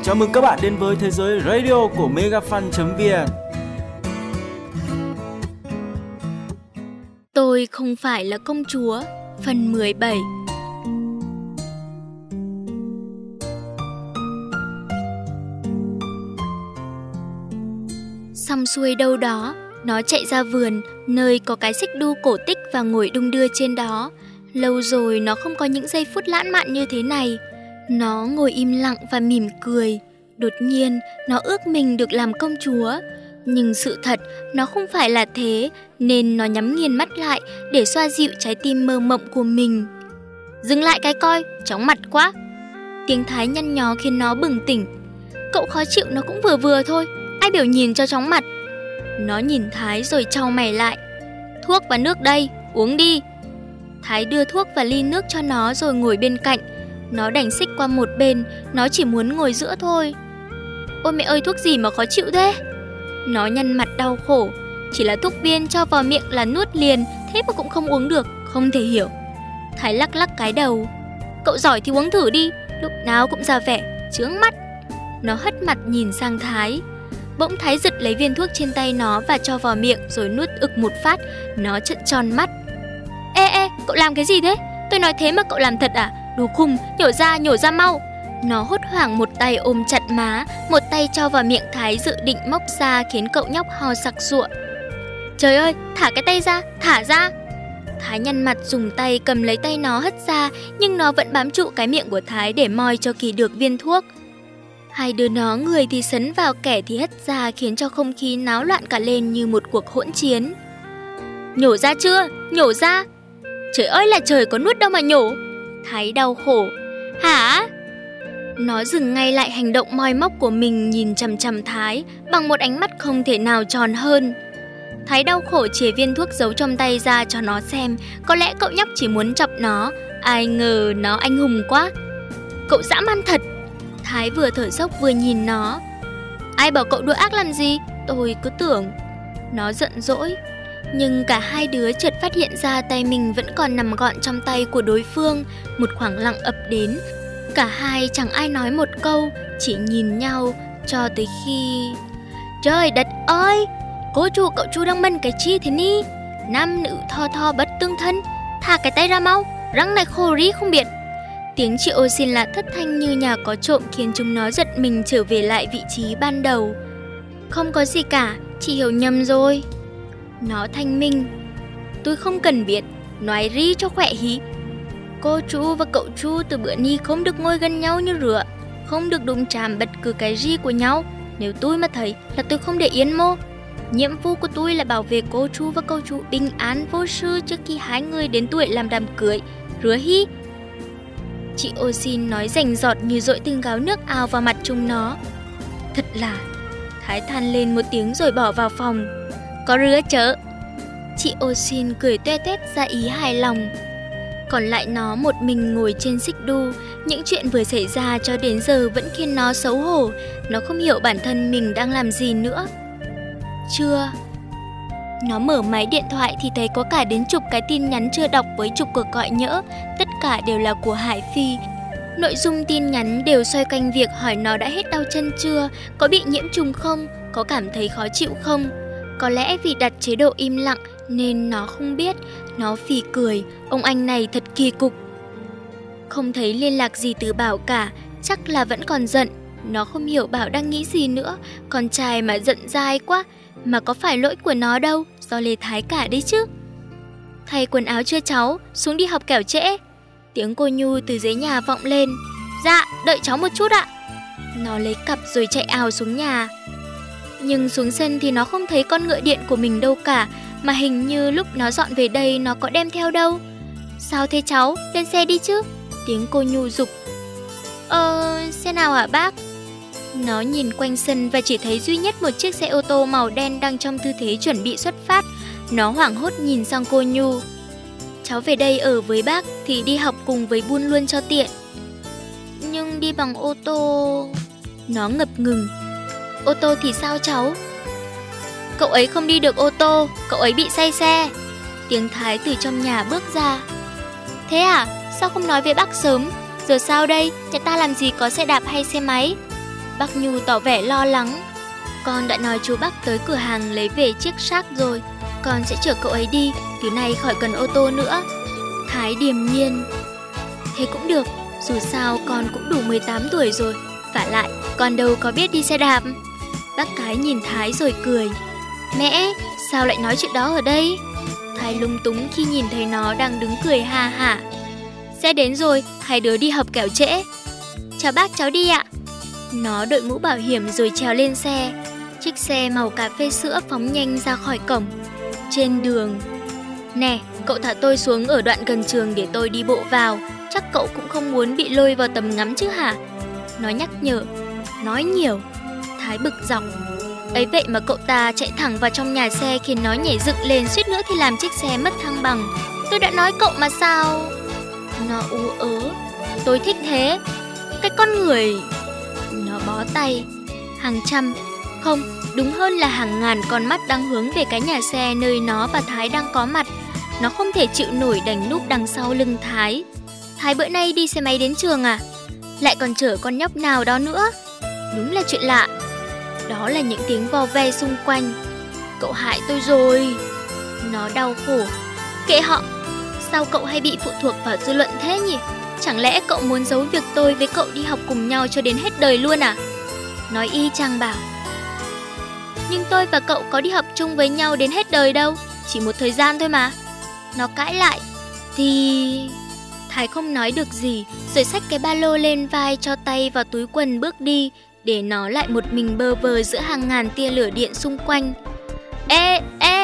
Chào mừng các bạn đến với thế giới radio của megafan.vn. Tôi không phải là công chúa, phần 17. Xong xuôi đâu đó, nó chạy ra vườn, nơi có cái xích đu cổ tích và ngồi đung đưa trên đó. Lâu rồi nó không có những giây phút lãng mạn như thế này. Nó ngồi im lặng và mỉm cười. Đột nhiên, nó ước mình được làm công chúa. Nhưng sự thật, nó không phải là thế, nên nó nhắm nghiền mắt lại để xoa dịu trái tim mơ mộng của mình. Dừng lại cái coi, chóng mặt quá. Tiếng Thái nhăn nhó khiến nó bừng tỉnh. Cậu khó chịu nó cũng vừa vừa thôi, ai biểu nhìn cho chóng mặt. Nó nhìn Thái rồi chau mày lại. Thuốc và nước đây, uống đi. Thái đưa thuốc và ly nước cho nó rồi ngồi bên cạnh. Nó đành xích qua một bên, nó chỉ muốn ngồi giữa thôi. Ôi mẹ ơi, thuốc gì mà khó chịu thế? Nó nhăn mặt đau khổ. Chỉ là thuốc viên cho vào miệng là nuốt liền, thế mà cũng không uống được, không thể hiểu. Thái lắc lắc cái đầu. Cậu giỏi thì uống thử đi, lúc nào cũng ra vẻ chướng mắt. Nó hất mặt nhìn sang Thái. Bỗng Thái giật lấy viên thuốc trên tay nó và cho vào miệng rồi nuốt ực một phát. Nó trợn tròn mắt. Ê, cậu làm cái gì thế? Tôi nói thế mà cậu làm thật à? Đồ khùng, nhổ ra mau. Nó hốt hoảng một tay ôm chặt má, một tay cho vào miệng Thái dự định móc ra khiến cậu nhóc ho sặc sụa. Trời ơi, thả cái tay ra, thả ra. Thái nhăn mặt dùng tay cầm lấy tay nó hất ra, nhưng nó vẫn bám trụ cái miệng của Thái để moi cho kỳ được viên thuốc. Hai đứa nó người thì sấn vào kẻ thì hất ra khiến cho không khí náo loạn cả lên như một cuộc hỗn chiến. Nhổ ra chưa? Nhổ ra. Trời ơi là trời, có nuốt đâu mà nhổ. Thái đau khổ. Hả? Nó dừng ngay lại hành động moi móc của mình, nhìn chằm chằm Thái bằng một ánh mắt không thể nào tròn hơn. Thái đau khổ chìa viên thuốc giấu trong tay ra cho nó xem. Có lẽ cậu nhóc chỉ muốn chọc nó, ai ngờ nó anh hùng quá. Cậu dã man thật. Thái vừa thở dốc vừa nhìn nó. Ai bảo cậu đùa ác làm gì? Tôi cứ tưởng. Nó giận dỗi. Nhưng cả hai đứa chợt phát hiện ra tay mình vẫn còn nằm gọn trong tay của đối phương. Một khoảng lặng ập đến. Cả hai chẳng ai nói một câu, chỉ nhìn nhau cho tới khi... Trời đất ơi! Cô chủ cậu chú đang mân cái chi thế ni? Nam nữ tho bất tương thân. Thả cái tay ra mau, răng này khô rí không biết. Tiếng chị ô xin là thất thanh như nhà có trộm khiến chúng nó giật mình trở về lại vị trí ban đầu. Không có gì cả, chị hiểu nhầm rồi. Nó thanh minh. Tôi không cần biết, nói rí cho khỏe hí. Cô chú và cậu chú từ bữa ni không được ngồi gần nhau như rửa, không được đụng chạm bất cứ cái gì của nhau. Nếu tôi mà thấy là tôi không để yên mô. Nhiệm vụ của tôi là bảo vệ cô chú và cậu chú bình an vô sự trước khi hai người đến tuổi làm đám cưới. Rửa hí. Chị ô xin nói rành rọt như dội từng gáo nước ào vào mặt chúng nó. Thật là... Thái than lên một tiếng rồi bỏ vào phòng. Có rứa chớ. Chị ô xin cười toe toét ra ý hài lòng. Còn lại nó một mình ngồi trên xích đu. Những chuyện vừa xảy ra cho đến giờ vẫn khiến nó xấu hổ. Nó không hiểu bản thân mình đang làm gì nữa. Chưa. Nó mở máy điện thoại thì thấy có cả đến chục cái tin nhắn chưa đọc với chục cuộc gọi nhỡ. Tất cả đều là của Hải Phi. Nội dung tin nhắn đều xoay quanh việc hỏi nó đã hết đau chân chưa, có bị nhiễm trùng không, có cảm thấy khó chịu không. Có lẽ vì đặt chế độ im lặng nên nó không biết. Nó phì cười, ông anh này thật kỳ cục. Không thấy liên lạc gì từ Bảo cả, chắc là vẫn còn giận. Nó không hiểu Bảo đang nghĩ gì nữa. Con trai mà giận dai quá. Mà có phải lỗi của nó đâu, do Lê Thái cả đấy chứ. Thay quần áo chưa cháu, xuống đi học kẻo trễ. Tiếng cô Nhu từ dưới nhà vọng lên. Dạ, đợi cháu một chút ạ. Nó lấy cặp rồi chạy ào xuống nhà. Nhưng xuống sân thì nó không thấy con ngựa điện của mình đâu cả. Mà hình như lúc nó dọn về đây nó có đem theo đâu. Sao thế cháu, lên xe đi chứ. Tiếng cô Nhu giục. Xe nào hả bác? Nó nhìn quanh sân và chỉ thấy duy nhất một chiếc xe ô tô màu đen đang trong tư thế chuẩn bị xuất phát. Nó hoảng hốt nhìn sang cô Nhu. Cháu về đây ở với bác thì đi học cùng với Bun luôn cho tiện. Nhưng đi bằng ô tô... Nó ngập ngừng. Ô tô thì sao cháu? Cậu ấy không đi được ô tô, cậu ấy bị say xe. Tiếng Thái từ trong nhà bước ra. Thế à? Sao không nói với bác sớm? Giờ sao đây? Nhà ta làm gì có xe đạp hay xe máy? Bác Nhu tỏ vẻ lo lắng. Con đã nói chú Bắc tới cửa hàng lấy về chiếc xác rồi, con sẽ chở cậu ấy đi, từ nay khỏi cần ô tô nữa. Thái điềm nhiên. Thế cũng được, dù sao con cũng đủ 18 tuổi rồi, vả lại con đâu có biết đi xe đạp. Bác Cái nhìn Thái rồi cười. Mẹ, sao lại nói chuyện đó ở đây? Thái lúng túng khi nhìn thấy nó đang đứng cười ha hả. Xe đến rồi, hai đứa đi học kẻo trễ. Chào bác, cháu đi ạ. Nó đội mũ bảo hiểm rồi trèo lên xe. Chiếc xe màu cà phê sữa phóng nhanh ra khỏi cổng. Trên đường. Nè, cậu thả tôi xuống ở đoạn gần trường để tôi đi bộ vào. Chắc cậu cũng không muốn bị lôi vào tầm ngắm chứ hả? Nó nhắc nhở. Nói nhiều. Thái bực dọc. Ấy vậy mà cậu ta chạy thẳng vào trong nhà xe khiến nó nhảy dựng lên, suýt nữa thì làm chiếc xe mất thăng bằng. Tôi đã nói cậu mà sao? Nó ú ớ. Tôi thích thế. Cái con người. Nó bó tay. Hàng trăm, không, đúng hơn là hàng ngàn con mắt đang hướng về cái nhà xe nơi nó và Thái đang có mặt. Nó không thể chịu nổi đành núp đằng sau lưng Thái. Thái bữa nay đi xe máy đến trường à? Lại còn chở con nhóc nào đó nữa? Đúng là chuyện lạ. Đó là những tiếng vo ve xung quanh. Cậu hại tôi rồi. Nó đau khổ. Kệ họ. Sao cậu hay bị phụ thuộc vào dư luận thế nhỉ? Chẳng lẽ cậu muốn giấu việc tôi với cậu đi học cùng nhau cho đến hết đời luôn à? Nói y chang bảo. Nhưng tôi và cậu có đi học chung với nhau đến hết đời đâu, chỉ một thời gian thôi mà. Nó cãi lại. Thì... Thái không nói được gì, rồi xách cái ba lô lên vai, cho tay vào túi quần bước đi, để nó lại một mình bơ vơ giữa hàng ngàn tia lửa điện xung quanh. Ê!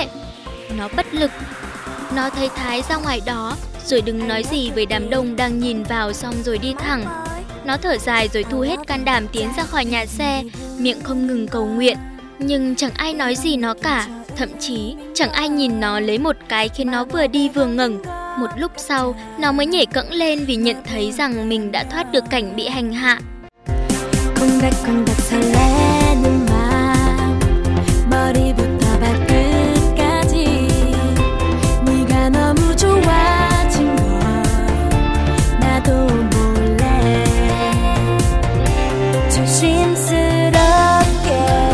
Nó bất lực. Nó thấy Thái ra ngoài đó, rồi đừng nói gì với đám đông đang nhìn vào, xong rồi đi thẳng. Nó thở dài rồi thu hết can đảm tiến ra khỏi nhà xe, miệng không ngừng cầu nguyện. Nhưng chẳng ai nói gì nó cả, thậm chí chẳng ai nhìn nó lấy một cái khiến nó vừa đi vừa ngẩng. Một lúc sau, nó mới nhảy cẫng lên vì nhận thấy rằng mình đã thoát được cảnh bị hành hạ. 콩닥콩닥 설레는 맘 머리부터 발끝까지 네가 너무 좋아진 걸 나도 몰래 조심스럽게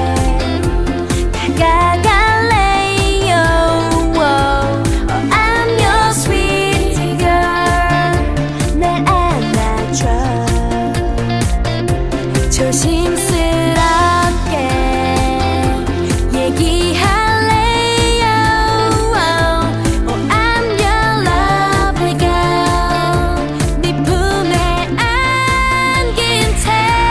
다가갈래요. I'm your sweet girl 날 안아줘. 조심스럽게 얘기할래요. I'm your lovely girl 네 품에 안긴 채.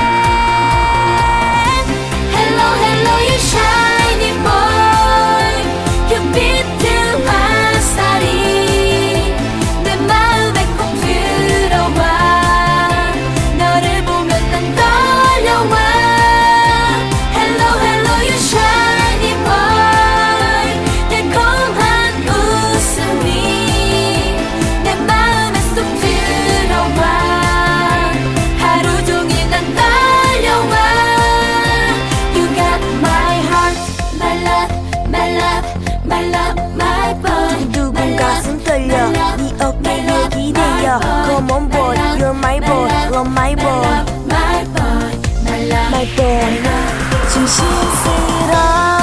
Hello hello you shiny boy 큐피트 화살이 내 마음에 콕 들어와. 너를 보면 난 떨려와. Hello hello you shiny boy 달콤한 웃음이 내 마음에 쏙 들어와. 하루 종일 난 떨려와. You got my heart, my love, my love, my love, my boy. 두근 가슴 떨려 네 어깨에 기대어. Come on boy, you're my boy, love my boy, my boy, my love, my boy. 조심스러워